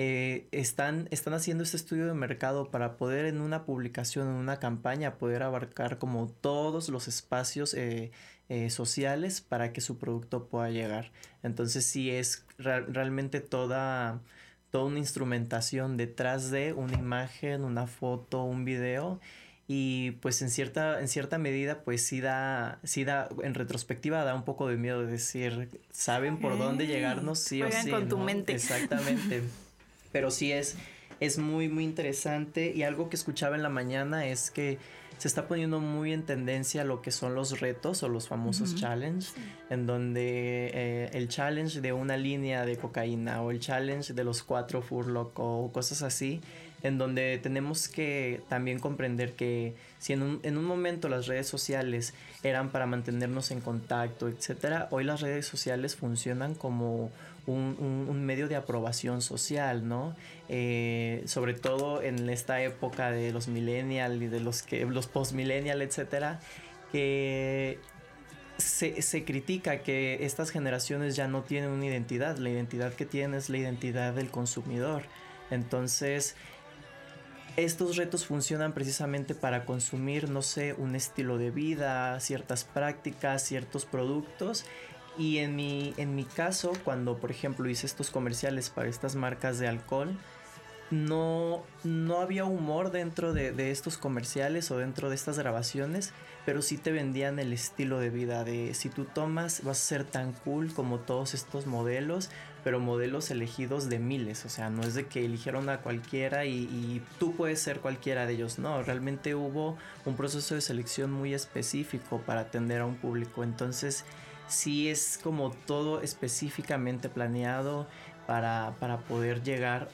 Están haciendo este estudio de mercado para poder en una publicación, en una campaña, poder abarcar como todos los espacios sociales para que su producto pueda llegar. Entonces sí es realmente toda una instrumentación detrás de una imagen, una foto, un video. Y pues en cierta medida pues sí da, en retrospectiva da un poco de miedo de decir, ¿saben por dónde llegarnos? Sí o sí. Juegan con tu ¿no? mente. Exactamente. Pero sí es muy, muy interesante. Y algo que escuchaba en la mañana es que se está poniendo muy en tendencia lo que son los retos o los famosos challenge, en donde el challenge de una línea de cocaína o el challenge de los 4 Furlock o cosas así, en donde tenemos que también comprender que si en un momento las redes sociales eran para mantenernos en contacto, etcétera, hoy las redes sociales funcionan como un medio de aprobación social, ¿no? Sobre todo en esta época de los millennials y de los post-millennials, etcétera, que se critica que estas generaciones ya no tienen una identidad. La identidad que tienen es la identidad del consumidor. Entonces, estos retos funcionan precisamente para consumir, no sé, un estilo de vida, ciertas prácticas, ciertos productos. Y en mi caso, cuando por ejemplo hice estos comerciales para estas marcas de alcohol, no había humor dentro de estos comerciales o dentro de estas grabaciones, pero sí te vendían el estilo de vida de si tú tomas vas a ser tan cool como todos estos modelos, pero modelos elegidos de miles. O sea, no es de que eligieron a cualquiera y tú puedes ser cualquiera de ellos. No, realmente hubo un proceso de selección muy específico para atender a un público. Entonces sí es como todo específicamente planeado para poder llegar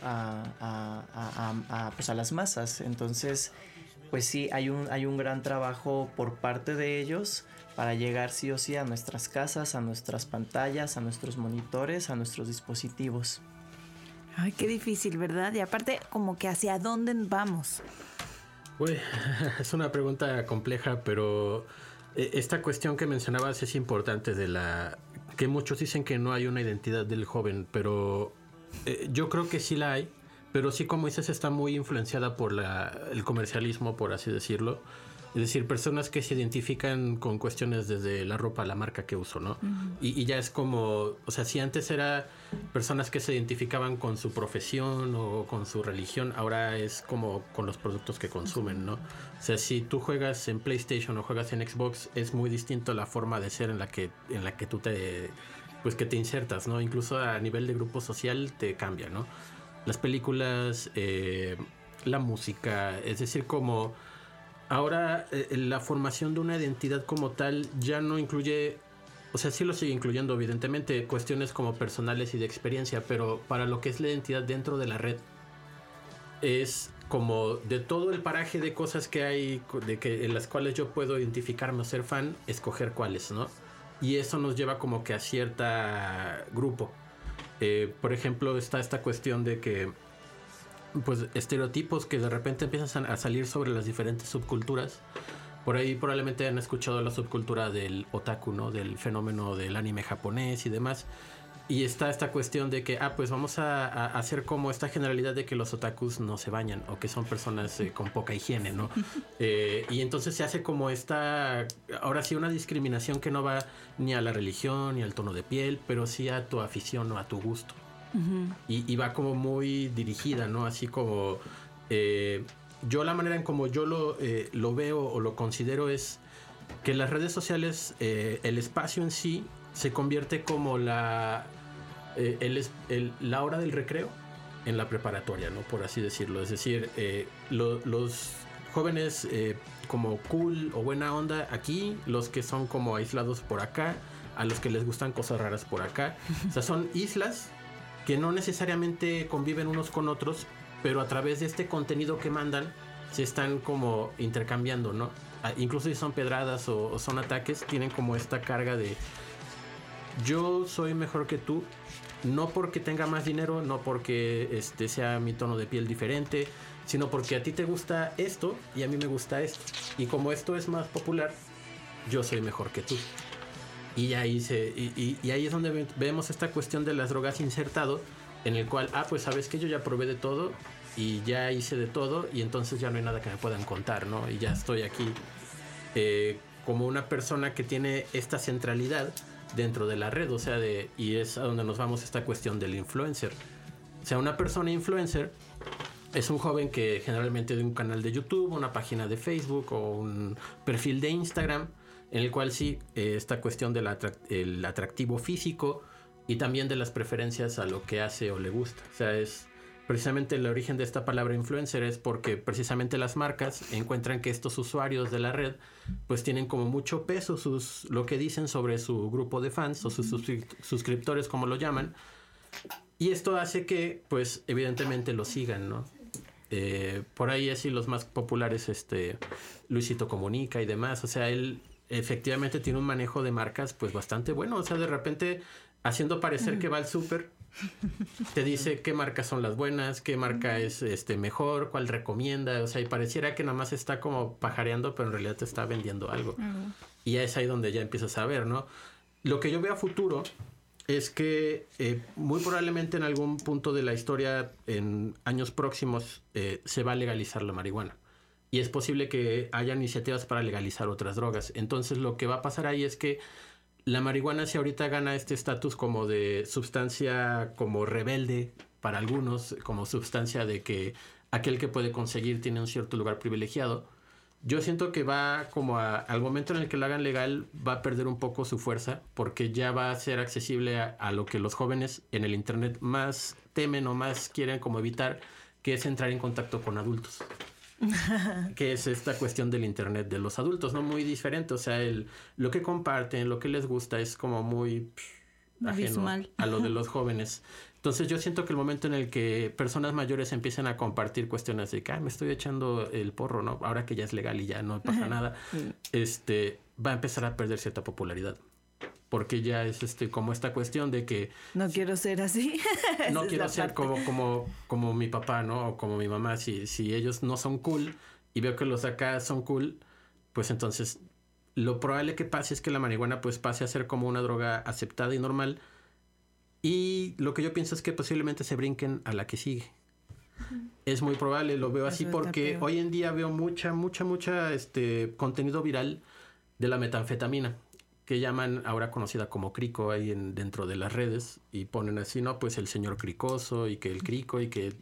pues a las masas. Entonces pues sí hay un gran trabajo por parte de ellos para llegar sí o sí a nuestras casas, a nuestras pantallas, a nuestros monitores, a nuestros dispositivos. Ay, qué difícil, ¿verdad? Y aparte, como que hacia dónde vamos. Uy, es una pregunta compleja, pero esta cuestión que mencionabas es importante, que muchos dicen que no hay una identidad del joven, pero yo creo que sí la hay, pero sí, como dices, está muy influenciada por el comercialismo, por así decirlo. Es decir, personas que se identifican con cuestiones desde la ropa, la marca que uso, ¿no? Y ya es como, o sea, si antes era personas que se identificaban con su profesión o con su religión, ahora es como con los productos que consumen, ¿no? O sea, si tú juegas en PlayStation o juegas en Xbox, es muy distinto la forma de ser en la que tú te insertas, ¿no? Incluso a nivel de grupo social te cambia, ¿no? Las películas, la música, es decir, como ahora la formación de una identidad como tal ya no incluye, o sea, sí lo sigue incluyendo evidentemente, cuestiones como personales y de experiencia, pero para lo que es la identidad dentro de la red es como de todo el paraje de cosas que hay, en las cuales yo puedo identificarme o ser fan, escoger cuáles, ¿no? Y eso nos lleva como que a cierta grupo. Por ejemplo, está esta cuestión de que pues estereotipos que de repente empiezan a salir sobre las diferentes subculturas. Por ahí probablemente han escuchado la subcultura del otaku, ¿no? Del fenómeno del anime japonés y demás. Y está esta cuestión de que, pues vamos a hacer como esta generalidad de que los otakus no se bañan o que son personas con poca higiene, ¿no? Y entonces se hace como ahora sí, una discriminación que no va ni a la religión ni al tono de piel, pero sí a tu afición o a tu gusto. Uh-huh. Y va como muy dirigida, ¿no? Así como yo la manera en como yo lo veo o lo considero es que las redes sociales, el espacio en sí se convierte como la hora del recreo en la preparatoria, ¿no? Por así decirlo. Es decir, los jóvenes como cool o buena onda aquí, los que son como aislados por acá, a los que les gustan cosas raras por acá. O sea, son islas que no necesariamente conviven unos con otros, pero a través de este contenido que mandan se están como intercambiando, ¿no? Incluso si son pedradas o son ataques, tienen como esta carga de yo soy mejor que tú, no porque tenga más dinero, no porque sea mi tono de piel diferente, sino porque a ti te gusta esto y a mí me gusta esto. Y como esto es más popular, yo soy mejor que tú. Y ahí es donde vemos esta cuestión de las drogas insertado, en el cual, pues sabes que yo ya probé de todo y ya hice de todo y entonces ya no hay nada que me puedan contar, ¿no? Y ya estoy aquí como una persona que tiene esta centralidad dentro de la red, o sea, y es a donde nos vamos esta cuestión del influencer. O sea, una persona influencer es un joven que generalmente de un canal de YouTube, una página de Facebook o un perfil de Instagram, en el cual sí, esta cuestión del atractivo físico y también de las preferencias a lo que hace o le gusta. O sea, es precisamente el origen de esta palabra influencer es porque precisamente las marcas encuentran que estos usuarios de la red pues tienen como mucho peso lo que dicen sobre su grupo de fans o sus suscriptores, como lo llaman, y esto hace que pues evidentemente lo sigan, ¿no? Por ahí así los más populares, Luisito Comunica y demás, o sea, él efectivamente tiene un manejo de marcas pues bastante bueno, o sea, de repente haciendo parecer que va al súper, te dice qué marcas son las buenas, qué marca es mejor, cuál recomienda, o sea, y pareciera que nada más está como pajareando, pero en realidad te está vendiendo algo. Uh-huh. Y es ahí donde ya empiezas a ver, ¿no? Lo que yo veo a futuro es que muy probablemente en algún punto de la historia, en años próximos, se va a legalizar la marihuana. Y es posible que haya iniciativas para legalizar otras drogas. Entonces lo que va a pasar ahí es que la marihuana, si ahorita gana este estatus como de sustancia como rebelde para algunos, como sustancia de que aquel que puede conseguir tiene un cierto lugar privilegiado, yo siento que va como al momento en el que lo hagan legal va a perder un poco su fuerza, porque ya va a ser accesible a lo que los jóvenes en el internet más temen o más quieren como evitar, que es entrar en contacto con adultos. Que es esta cuestión del internet de los adultos, ¿no? Muy diferente, o sea, lo que comparten, lo que les gusta es como muy ajeno a lo de los jóvenes. Entonces yo siento que el momento en el que personas mayores empiecen a compartir cuestiones de que me estoy echando el porro, ¿no? Ahora que ya es legal y ya no pasa nada, va a empezar a perder cierta popularidad. Porque ya es como esta cuestión de que no quiero ser así. No quiero ser como mi papá, ¿no? O como mi mamá. Si ellos no son cool y veo que los de acá son cool, pues entonces lo probable que pase es que la marihuana pues pase a ser como una droga aceptada y normal. Y lo que yo pienso es que posiblemente se brinquen a la que sigue. Es muy probable, lo veo así porque hoy en día veo mucha contenido viral de la metanfetamina, que llaman ahora conocida como crico ahí dentro de las redes, y ponen así, ¿no? Pues el señor cricoso y que el crico y que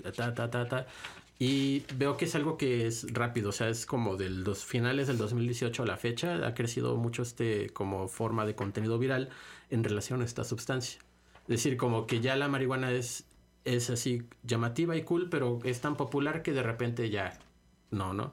y veo que es algo que es rápido, o sea, es como de los finales del 2018 a la fecha, ha crecido mucho como forma de contenido viral en relación a esta sustancia. Es decir, como que ya la marihuana es así llamativa y cool, pero es tan popular que de repente ya no.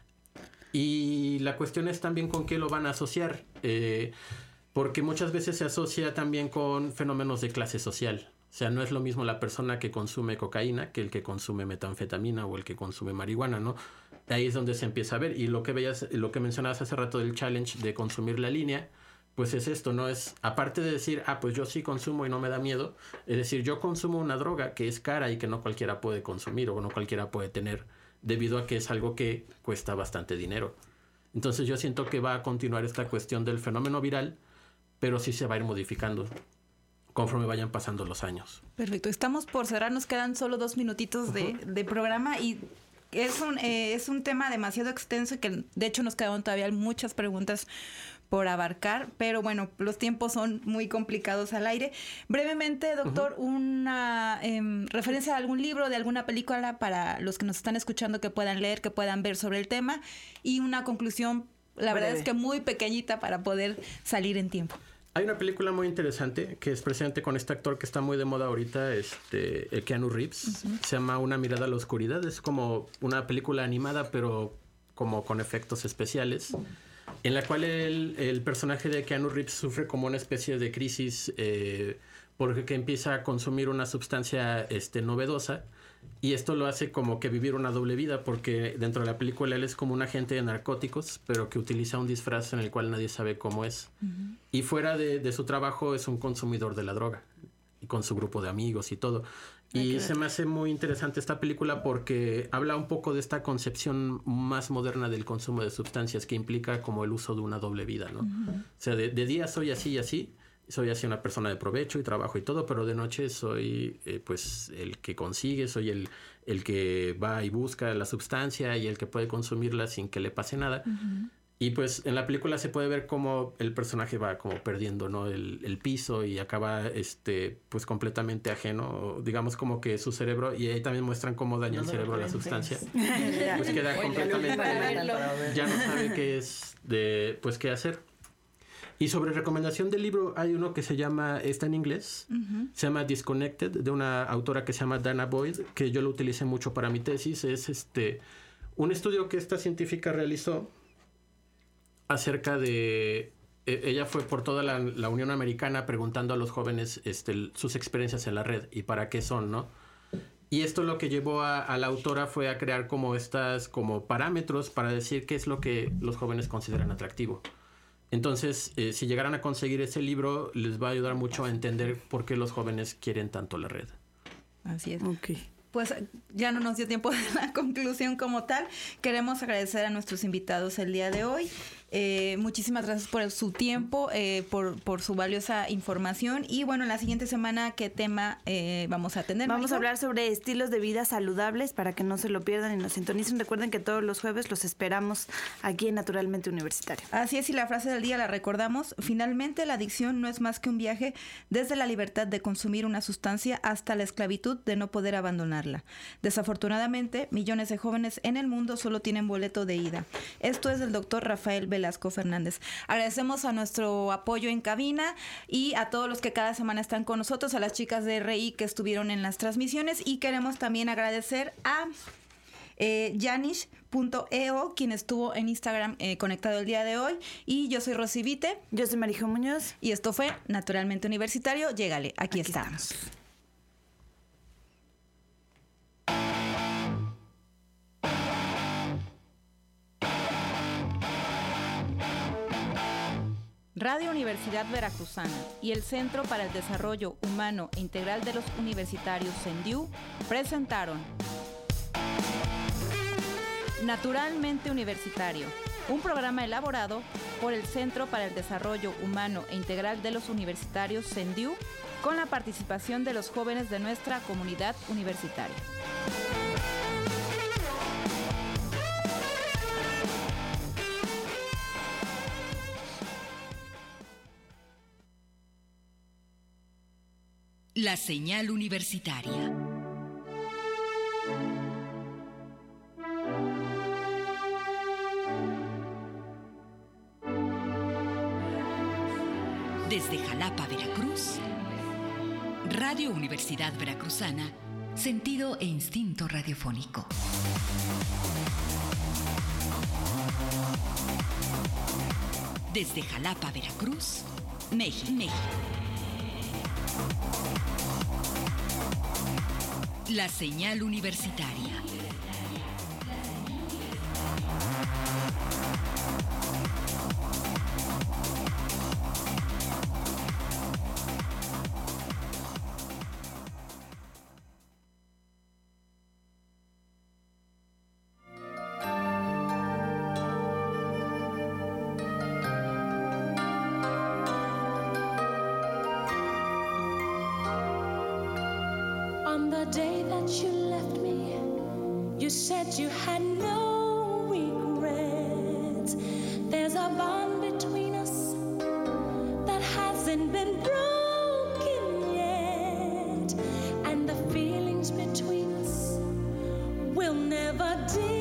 Y la cuestión es también con qué lo van a asociar, porque muchas veces se asocia también con fenómenos de clase social. O sea, no es lo mismo la persona que consume cocaína que el que consume metanfetamina o el que consume marihuana, ¿no? Ahí es donde se empieza a ver. Y lo que mencionabas hace rato del challenge de consumir la línea, pues es esto, ¿no? Es, aparte de decir, pues yo sí consumo y no me da miedo, es decir, yo consumo una droga que es cara y que no cualquiera puede consumir o no cualquiera puede tener, debido a que es algo que cuesta bastante dinero. Entonces yo siento que va a continuar esta cuestión del fenómeno viral, pero sí se va a ir modificando conforme vayan pasando los años. Perfecto, estamos por cerrar, nos quedan solo 2 minutitos de programa y es un tema demasiado extenso y que de hecho nos quedaron todavía muchas preguntas por abarcar, pero bueno, los tiempos son muy complicados al aire. Brevemente, doctor, una referencia a algún libro, de alguna película para los que nos están escuchando que puedan leer, que puedan ver sobre el tema, y una conclusión, la verdad es que muy pequeñita para poder salir en tiempo. Hay una película muy interesante que es precisamente con este actor que está muy de moda ahorita, Keanu Reeves. Se llama Una mirada a la oscuridad. Es como una película animada, pero como con efectos especiales, en la cual el personaje de Keanu Reeves sufre como una especie de crisis porque empieza a consumir una sustancia novedosa, y esto lo hace como que vivir una doble vida, porque dentro de la película él es como un agente de narcóticos, pero que utiliza un disfraz en el cual nadie sabe cómo es. Y fuera de su trabajo es un consumidor de la droga, y con su grupo de amigos y todo. Y se me hace muy interesante esta película porque habla un poco de esta concepción más moderna del consumo de sustancias, que implica como el uso de una doble vida, ¿no? O sea, de día soy así y así, soy así una persona de provecho y trabajo y todo, pero de noche soy pues el que consigue, soy el que va y busca la sustancia y el que puede consumirla sin que le pase nada. Y pues en la película se puede ver cómo el personaje va como perdiendo, ¿no? el piso y acaba pues completamente ajeno, digamos como que su cerebro, y ahí también muestran cómo daña el cerebro la sustancia. Pues queda completamente, ya no sabe qué hacer. Y sobre recomendación del libro hay uno que está en inglés, se llama Disconnected, de una autora que se llama Dana Boyd, que yo lo utilicé mucho para mi tesis. Es un estudio que esta científica realizó acerca de... Ella fue por toda la Unión Americana preguntando a los jóvenes sus experiencias en la red y para qué son, ¿no? Y esto lo que llevó a la autora fue a crear como como parámetros para decir qué es lo que los jóvenes consideran atractivo. Entonces, si llegaran a conseguir ese libro, les va a ayudar mucho a entender por qué los jóvenes quieren tanto la red. Así es. Ok. Pues ya no nos dio tiempo de la conclusión como tal. Queremos agradecer a nuestros invitados el día de hoy. Muchísimas gracias por su tiempo, por su valiosa información. Y bueno, en la siguiente semana, ¿qué tema vamos a tener? Vamos a hablar sobre estilos de vida saludables para que no se lo pierdan y nos sintonicen. Recuerden que todos los jueves los esperamos aquí en Naturalmente Universitario. Así es, y la frase del día la recordamos. Finalmente, la adicción no es más que un viaje desde la libertad de consumir una sustancia hasta la esclavitud de no poder abandonarla. Desafortunadamente, millones de jóvenes en el mundo solo tienen boleto de ida. Esto es del doctor Rafael Velasco Fernández. Agradecemos a nuestro apoyo en cabina y a todos los que cada semana están con nosotros, a las chicas de RI que estuvieron en las transmisiones, y queremos también agradecer a Janish.eo, quien estuvo en Instagram conectado el día de hoy, y yo soy Rosy Vite. Yo soy Marijo Muñoz. Y esto fue Naturalmente Universitario. Llégale, aquí estamos. Radio Universidad Veracruzana y el Centro para el Desarrollo Humano e Integral de los Universitarios CENDIU presentaron Naturalmente Universitario, un programa elaborado por el Centro para el Desarrollo Humano e Integral de los Universitarios CENDIU con la participación de los jóvenes de nuestra comunidad universitaria. La señal universitaria. Desde Jalapa, Veracruz, Radio Universidad Veracruzana, sentido e instinto radiofónico. Desde Jalapa, Veracruz, México. La señal universitaria. On the day that you left me, you said you had no regrets. There's a bond between us that hasn't been broken yet, and the feelings between us will never dim.